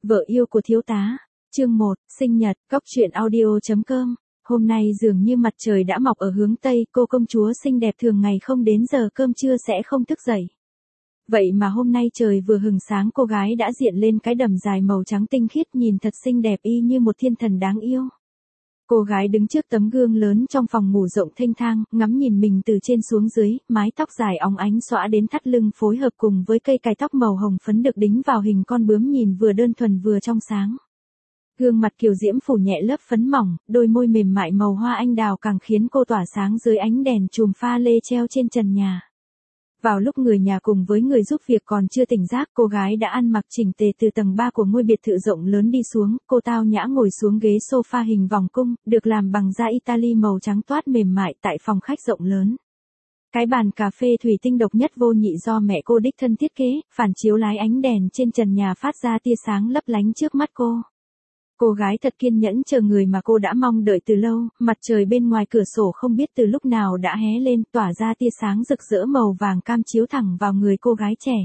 Vợ yêu của thiếu tá. Chương 1, sinh nhật, Cóc truyện audio.com. Hôm nay dường như mặt trời đã mọc ở hướng Tây, cô công chúa xinh đẹp thường ngày không đến giờ cơm trưa sẽ không thức dậy. Vậy mà hôm nay trời vừa hừng sáng cô gái đã diện lên cái đầm dài màu trắng tinh khiết nhìn thật xinh đẹp y như một thiên thần đáng yêu. Cô gái đứng trước tấm gương lớn trong phòng ngủ rộng thênh thang, ngắm nhìn mình từ trên xuống dưới, mái tóc dài óng ánh xõa đến thắt lưng phối hợp cùng với cây cài tóc màu hồng phấn được đính vào hình con bướm nhìn vừa đơn thuần vừa trong sáng. Gương mặt kiều diễm phủ nhẹ lớp phấn mỏng, đôi môi mềm mại màu hoa anh đào càng khiến cô tỏa sáng dưới ánh đèn chùm pha lê treo trên trần nhà. Vào lúc người nhà cùng với người giúp việc còn chưa tỉnh giác, cô gái đã ăn mặc chỉnh tề từ tầng 3 của ngôi biệt thự rộng lớn đi xuống, cô tao nhã ngồi xuống ghế sofa hình vòng cung, được làm bằng da Italy màu trắng toát mềm mại tại phòng khách rộng lớn. Cái bàn cà phê thủy tinh độc nhất vô nhị do mẹ cô đích thân thiết kế, phản chiếu lái ánh đèn trên trần nhà phát ra tia sáng lấp lánh trước mắt cô. Cô gái thật kiên nhẫn chờ người mà cô đã mong đợi từ lâu, mặt trời bên ngoài cửa sổ không biết từ lúc nào đã hé lên tỏa ra tia sáng rực rỡ màu vàng cam chiếu thẳng vào người cô gái trẻ.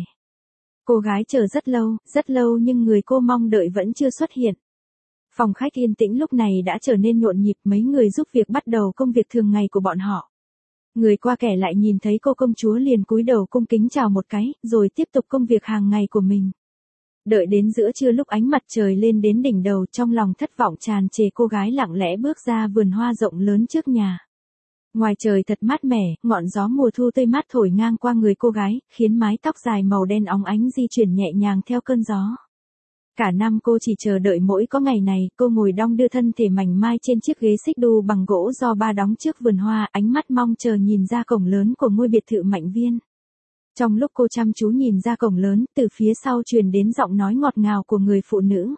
Cô gái chờ rất lâu nhưng người cô mong đợi vẫn chưa xuất hiện. Phòng khách yên tĩnh lúc này đã trở nên nhộn nhịp, mấy người giúp việc bắt đầu công việc thường ngày của bọn họ. Người qua kẻ lại nhìn thấy cô công chúa liền cúi đầu cung kính chào một cái, rồi tiếp tục công việc hàng ngày của mình. Đợi đến giữa trưa lúc ánh mặt trời lên đến đỉnh đầu, trong lòng thất vọng tràn trề, cô gái lặng lẽ bước ra vườn hoa rộng lớn trước nhà. Ngoài trời thật mát mẻ, ngọn gió mùa thu tươi mát thổi ngang qua người cô gái, khiến mái tóc dài màu đen óng ánh di chuyển nhẹ nhàng theo cơn gió. Cả năm cô chỉ chờ đợi mỗi có ngày này, cô ngồi đong đưa thân thể mảnh mai trên chiếc ghế xích đu bằng gỗ do ba đóng trước vườn hoa, ánh mắt mong chờ nhìn ra cổng lớn của ngôi biệt thự Mạnh Viên. Trong lúc cô chăm chú nhìn ra cổng lớn, từ phía sau truyền đến giọng nói ngọt ngào của người phụ nữ.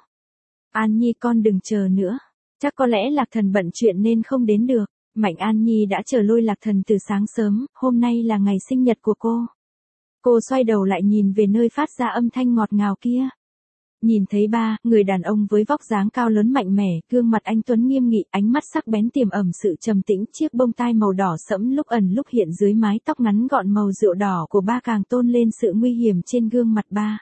An Nhi, con đừng chờ nữa. Chắc có lẽ Lạc Thần bận chuyện nên không đến được. Mạnh An Nhi đã chờ lôi Lạc Thần từ sáng sớm, hôm nay là ngày sinh nhật của cô. Cô xoay đầu lại nhìn về nơi phát ra âm thanh ngọt ngào kia. Nhìn thấy ba, người đàn ông với vóc dáng cao lớn mạnh mẽ, gương mặt anh tuấn nghiêm nghị, ánh mắt sắc bén tiềm ẩn sự trầm tĩnh, chiếc bông tai màu đỏ sẫm lúc ẩn lúc hiện dưới mái tóc ngắn gọn màu rượu đỏ của ba càng tôn lên sự nguy hiểm trên gương mặt ba.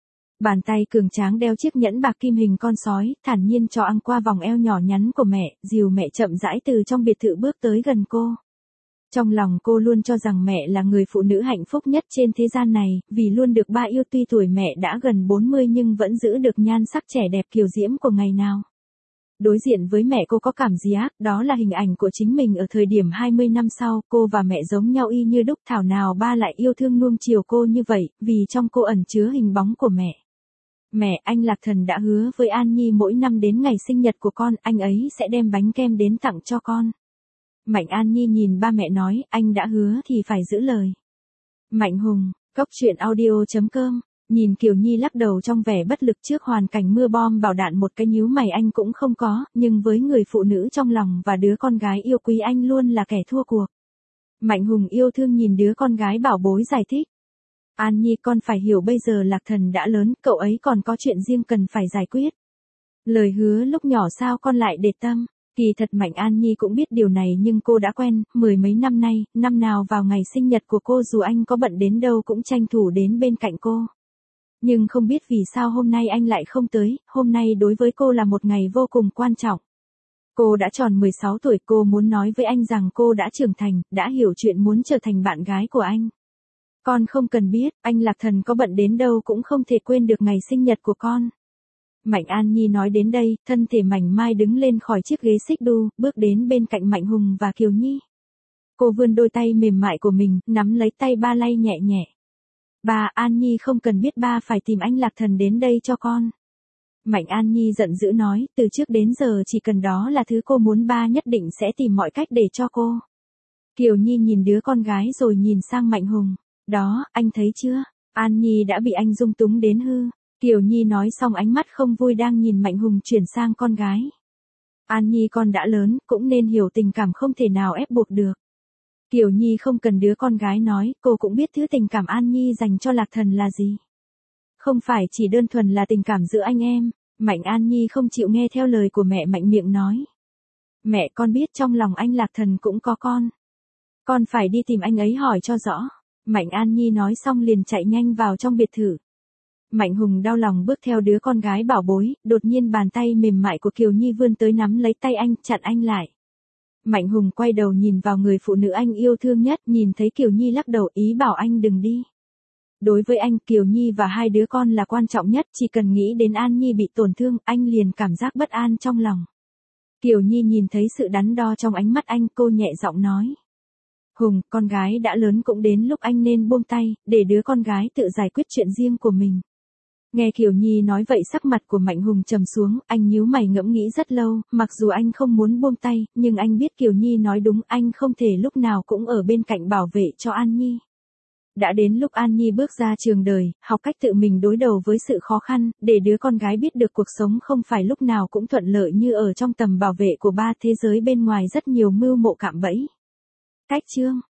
Bàn tay cường tráng đeo chiếc nhẫn bạc kim hình con sói, thản nhiên trò ăn qua vòng eo nhỏ nhắn của mẹ, dìu mẹ chậm rãi từ trong biệt thự bước tới gần cô. Trong lòng cô luôn cho rằng mẹ là người phụ nữ hạnh phúc nhất trên thế gian này, vì luôn được ba yêu, tuy tuổi mẹ đã gần 40 nhưng vẫn giữ được nhan sắc trẻ đẹp kiều diễm của ngày nào. Đối diện với mẹ cô có cảm giác, đó là hình ảnh của chính mình ở thời điểm 20 năm sau, cô và mẹ giống nhau y như đúc, thảo nào ba lại yêu thương nuông chiều cô như vậy, vì trong cô ẩn chứa hình bóng của mẹ. Mẹ, anh Lạc Thần đã hứa với An Nhi mỗi năm đến ngày sinh nhật của con, anh ấy sẽ đem bánh kem đến tặng cho con. Mạnh An Nhi nhìn ba mẹ nói, anh đã hứa thì phải giữ lời. Mạnh Hùng, Cóc truyện audio.com. Nhìn Kiều Nhi lắc đầu trong vẻ bất lực trước hoàn cảnh mưa bom bão đạn, một cái nhíu mày anh cũng không có, nhưng với người phụ nữ trong lòng và đứa con gái yêu quý anh luôn là kẻ thua cuộc. Mạnh Hùng yêu thương nhìn đứa con gái bảo bối giải thích. An Nhi, con phải hiểu bây giờ Lạc Thần đã lớn, cậu ấy còn có chuyện riêng cần phải giải quyết. Lời hứa lúc nhỏ sao con lại để tâm. Kỳ thật Mạnh An Nhi cũng biết điều này nhưng cô đã quen, mười mấy năm nay, năm nào vào ngày sinh nhật của cô dù anh có bận đến đâu cũng tranh thủ đến bên cạnh cô. Nhưng không biết vì sao hôm nay anh lại không tới, hôm nay đối với cô là một ngày vô cùng quan trọng. Cô đã tròn 16 tuổi, cô muốn nói với anh rằng cô đã trưởng thành, đã hiểu chuyện muốn trở thành bạn gái của anh. Con không cần biết, anh Lạc Thần có bận đến đâu cũng không thể quên được ngày sinh nhật của con. Mạnh An Nhi nói đến đây, thân thể mảnh mai đứng lên khỏi chiếc ghế xích đu, bước đến bên cạnh Mạnh Hùng và Kiều Nhi. Cô vươn đôi tay mềm mại của mình, nắm lấy tay ba lay nhẹ nhẹ. Ba, An Nhi không cần biết, ba phải tìm anh Lạc Thần đến đây cho con. Mạnh An Nhi giận dữ nói, từ trước đến giờ chỉ cần đó là thứ cô muốn, ba nhất định sẽ tìm mọi cách để cho cô. Kiều Nhi nhìn đứa con gái rồi nhìn sang Mạnh Hùng. Đó, anh thấy chưa, An Nhi đã bị anh dung túng đến hư. Kiều Nhi nói xong ánh mắt không vui đang nhìn Mạnh Hùng chuyển sang con gái. An Nhi, con đã lớn, cũng nên hiểu tình cảm không thể nào ép buộc được. Kiều Nhi không cần đứa con gái nói, cô cũng biết thứ tình cảm An Nhi dành cho Lạc Thần là gì. Không phải chỉ đơn thuần là tình cảm giữa anh em. Mạnh An Nhi không chịu nghe theo lời của mẹ, mạnh miệng nói. Mẹ, con biết trong lòng anh Lạc Thần cũng có con. Con phải đi tìm anh ấy hỏi cho rõ. Mạnh An Nhi nói xong liền chạy nhanh vào trong biệt thự. Mạnh Hùng đau lòng bước theo đứa con gái bảo bối, đột nhiên bàn tay mềm mại của Kiều Nhi vươn tới nắm lấy tay anh, chặn anh lại. Mạnh Hùng quay đầu nhìn vào người phụ nữ anh yêu thương nhất, nhìn thấy Kiều Nhi lắc đầu ý bảo anh đừng đi. Đối với anh, Kiều Nhi và hai đứa con là quan trọng nhất, chỉ cần nghĩ đến An Nhi bị tổn thương, anh liền cảm giác bất an trong lòng. Kiều Nhi nhìn thấy sự đắn đo trong ánh mắt anh, cô nhẹ giọng nói. Hùng, con gái đã lớn cũng đến lúc anh nên buông tay, để đứa con gái tự giải quyết chuyện riêng của mình. Nghe Kiều Nhi nói vậy sắc mặt của Mạnh Hùng trầm xuống, anh nhíu mày ngẫm nghĩ rất lâu, mặc dù anh không muốn buông tay, nhưng anh biết Kiều Nhi nói đúng, anh không thể lúc nào cũng ở bên cạnh bảo vệ cho An Nhi. Đã đến lúc An Nhi bước ra trường đời, học cách tự mình đối đầu với sự khó khăn, để đứa con gái biết được cuộc sống không phải lúc nào cũng thuận lợi như ở trong tầm bảo vệ của ba, thế giới bên ngoài rất nhiều mưu mộ cạm bẫy. Cách chương